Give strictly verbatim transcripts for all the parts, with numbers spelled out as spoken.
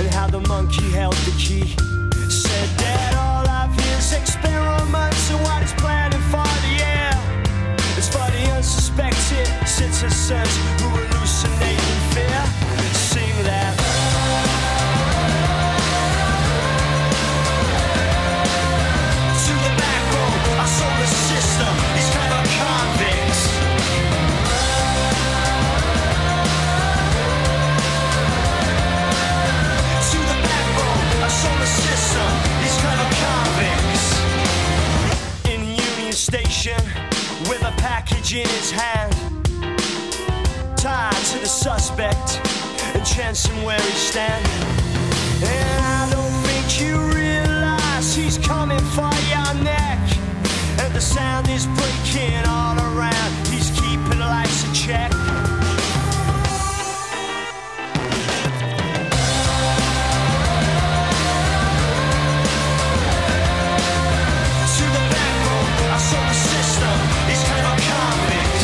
and how the monkey held the key. Said that all of his experiments and what he's planning for the year is for the unsuspected citizens who hallucinate in fear. Sing that. To the backbone, our solar system, these clever convicts. To the backbone, our solar system, these clever convicts. In Union Station, with a package in his hand, tied to the suspect and chancing where he stand. And I don't think you realize he's coming for your neck, and the sound is breaking all around. He's keeping lights in check. To the backbone, our solar system, these clever convicts.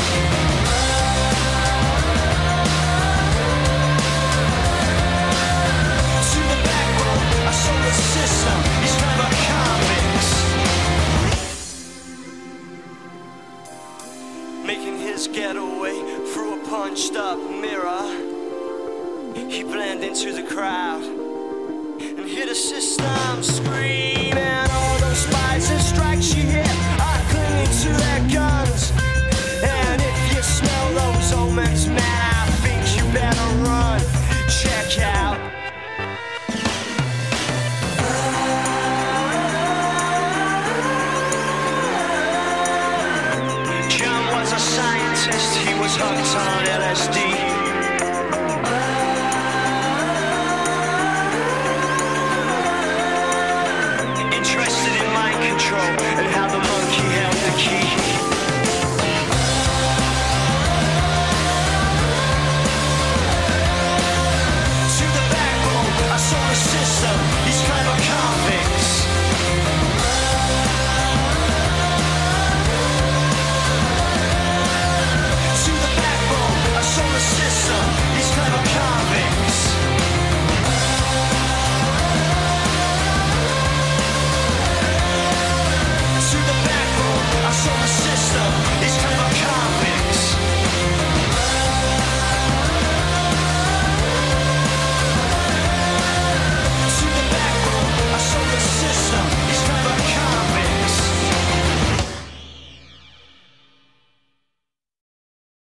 To the backbone, our solar system, these clever convicts. Making his getaway through a punched up mirror, he blended into the crowd and hear the system scream.